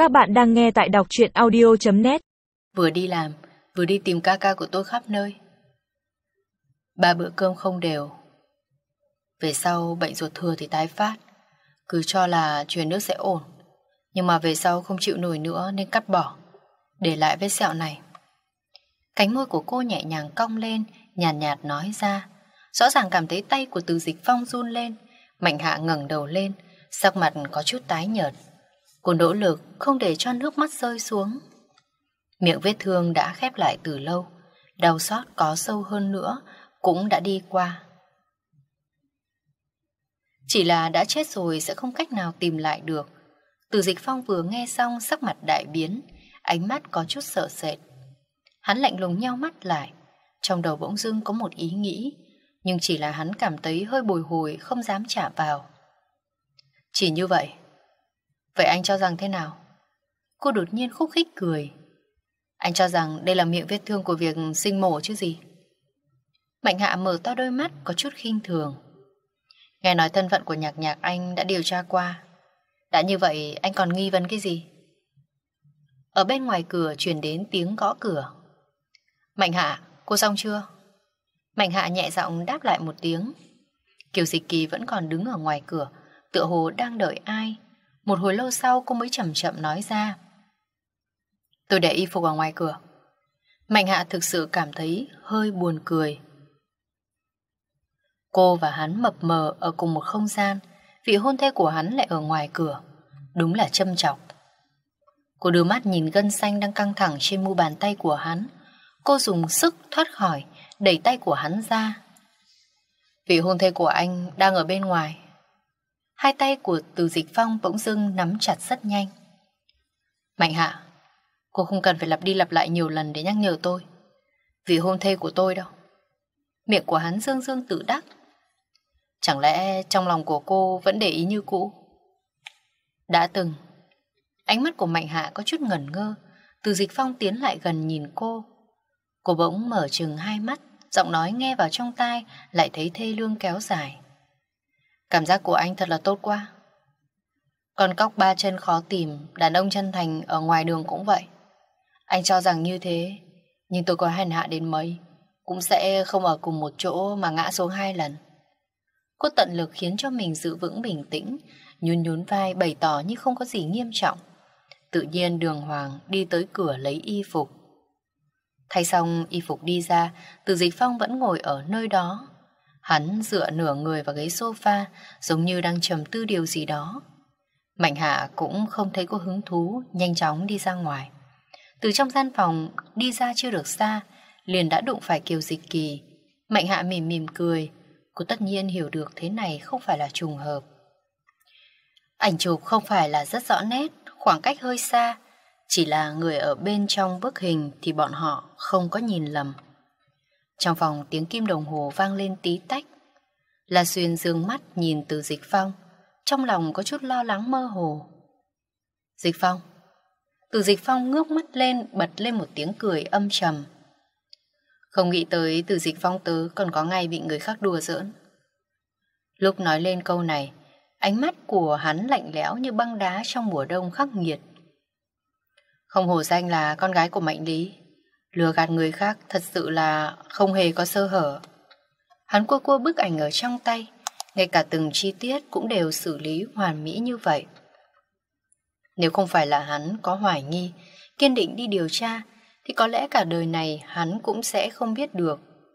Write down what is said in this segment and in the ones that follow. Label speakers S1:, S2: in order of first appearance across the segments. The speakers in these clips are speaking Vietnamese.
S1: Các bạn đang nghe tại đọc truyện audio.net.
S2: Vừa đi làm, vừa đi tìm ca ca của tôi khắp nơi. 3 bữa cơm không đều. Về sau bệnh ruột thừa thì tái phát. Cứ cho là truyền nước sẽ ổn. Nhưng mà về sau không chịu nổi nữa nên cắt bỏ, để lại vết sẹo này. Cánh môi của cô nhẹ nhàng cong lên, nhàn nhạt nói ra. Rõ ràng cảm thấy tay của Từ Dịch Phong run lên. Mạnh Hạ ngẩng đầu lên, sắc mặt có chút tái nhợt. Cô nỗ lực không để cho nước mắt rơi xuống. Miệng vết thương đã khép lại từ lâu, đau xót có sâu hơn nữa cũng đã đi qua. Chỉ là đã chết rồi sẽ không cách nào tìm lại được. Từ Dịch Phong vừa nghe xong sắc mặt đại biến, ánh mắt có chút sợ sệt. Hắn lạnh lùng nheo mắt lại, trong đầu bỗng dưng có một ý nghĩ, nhưng chỉ là hắn cảm thấy hơi bồi hồi không dám chạm vào. Chỉ như vậy. Vậy anh cho rằng thế nào? Cô đột nhiên khúc khích cười. Anh cho rằng đây là miệng vết thương của việc sinh mổ chứ gì? Mạnh Hạ mở to đôi mắt có chút khinh thường. Nghe nói thân phận của Nhạc Nhạc anh đã điều tra qua. Đã như vậy anh còn nghi vấn cái gì? Ở bên ngoài cửa truyền đến tiếng gõ cửa. Mạnh Hạ, cô xong chưa? Mạnh Hạ nhẹ giọng đáp lại một tiếng. Kiều Dịch Kỳ vẫn còn đứng ở ngoài cửa, tựa hồ đang đợi ai. Một hồi lâu sau cô mới chậm chậm nói ra. Tôi để y phục ở ngoài cửa. Mạnh Hạ thực sự cảm thấy hơi buồn cười. Cô và hắn mập mờ ở cùng một không gian, vị hôn thê của hắn lại ở ngoài cửa. Đúng là châm chọc. Cô đưa mắt nhìn gân xanh đang căng thẳng trên mu bàn tay của hắn. Cô dùng sức thoát khỏi, đẩy tay của hắn ra. Vị hôn thê của anh đang ở bên ngoài. Hai tay của Từ Dịch Phong bỗng dưng nắm chặt rất nhanh. Mạnh Hạ, cô không cần phải lặp đi lặp lại nhiều lần để nhắc nhở tôi. Vị hôn thê của tôi đâu. Miệng của hắn dương dương tự đắc. Chẳng lẽ trong lòng của cô vẫn để ý như cũ? Đã từng. Ánh mắt của Mạnh Hạ có chút ngẩn ngơ. Từ Dịch Phong tiến lại gần nhìn cô. Cô bỗng mở trừng hai mắt, giọng nói nghe vào trong tai lại thấy thê lương kéo dài. Cảm giác của anh thật là tốt quá. Con cóc ba chân khó tìm, đàn ông chân thành ở ngoài đường cũng vậy. Anh cho rằng như thế, nhưng tôi có hèn hạ đến mấy cũng sẽ không ở cùng một chỗ mà ngã xuống 2 lần. Cô tận lực khiến cho mình giữ vững bình tĩnh, nhún nhún vai bày tỏ như không có gì nghiêm trọng. Tự nhiên đường hoàng đi tới cửa lấy y phục. Thay xong y phục đi ra, Từ Dịch Phong vẫn ngồi ở nơi đó. Hắn dựa nửa người vào ghế sofa, giống như đang trầm tư điều gì đó. Mạnh Hạ cũng không thấy có hứng thú, nhanh chóng đi ra ngoài. Từ trong gian phòng đi ra chưa được xa, liền đã đụng phải Kiều Dịch Kỳ. Mạnh Hạ mỉm mỉm cười. Cô tất nhiên hiểu được thế này không phải là trùng hợp. Ảnh chụp không phải là rất rõ nét, khoảng cách hơi xa. Chỉ là người ở bên trong bức hình thì bọn họ không có nhìn lầm. Trong phòng tiếng kim đồng hồ vang lên tí tách. La Xuyên dương mắt nhìn Từ Dịch Phong, trong lòng có chút lo lắng mơ hồ. Dịch Phong. Từ Dịch Phong ngước mắt lên, bật lên một tiếng cười âm trầm. Không nghĩ tới Từ Dịch Phong tớ còn có ngày bị người khác đùa giỡn. Lúc nói lên câu này, ánh mắt của hắn lạnh lẽo như băng đá trong mùa đông khắc nghiệt. Không hổ danh là con gái của Mạnh Lý, lừa gạt người khác thật sự là không hề có sơ hở. Hắn cua cua bức ảnh ở trong tay, ngay cả từng chi tiết cũng đều xử lý hoàn mỹ như vậy. Nếu không phải là hắn có hoài nghi, kiên định đi điều tra, thì có lẽ cả đời này hắn cũng sẽ không biết được.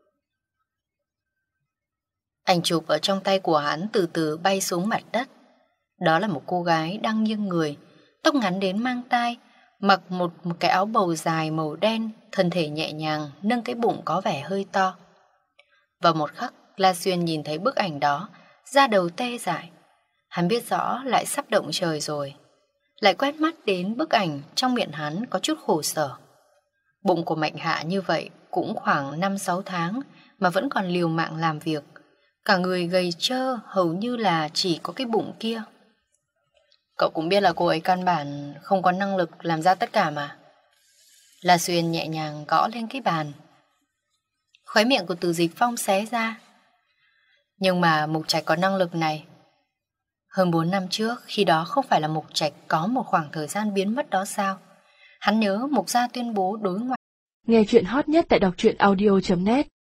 S2: Ảnh chụp ở trong tay của hắn từ từ bay xuống mặt đất. Đó là một cô gái đang nghiêng người, tóc ngắn đến mang tai, mặc một cái áo bầu dài màu đen, thân thể nhẹ nhàng, nâng cái bụng có vẻ hơi to. Vào một khắc, La Xuyên nhìn thấy bức ảnh đó, da đầu tê dại. Hắn biết rõ lại sắp động trời rồi. Lại quét mắt đến bức ảnh, trong miệng hắn có chút khổ sở. Bụng của Mạnh Hạ như vậy cũng khoảng 5-6 tháng mà vẫn còn liều mạng làm việc. Cả người gầy trơ, hầu như là chỉ có cái bụng kia. Cậu cũng biết là cô ấy căn bản không có năng lực làm ra tất cả mà. La Xuyên nhẹ nhàng gõ lên cái bàn. Khóe miệng của Từ Dịch Phong xé ra. Nhưng mà Mục Trạch có năng lực này. Hơn 4 năm trước, khi đó không phải là Mục Trạch có một khoảng thời gian biến mất đó sao? Hắn nhớ Mục Gia tuyên bố đối ngoại.
S1: Nghe chuyện hot nhất tại đọc truyện audio.net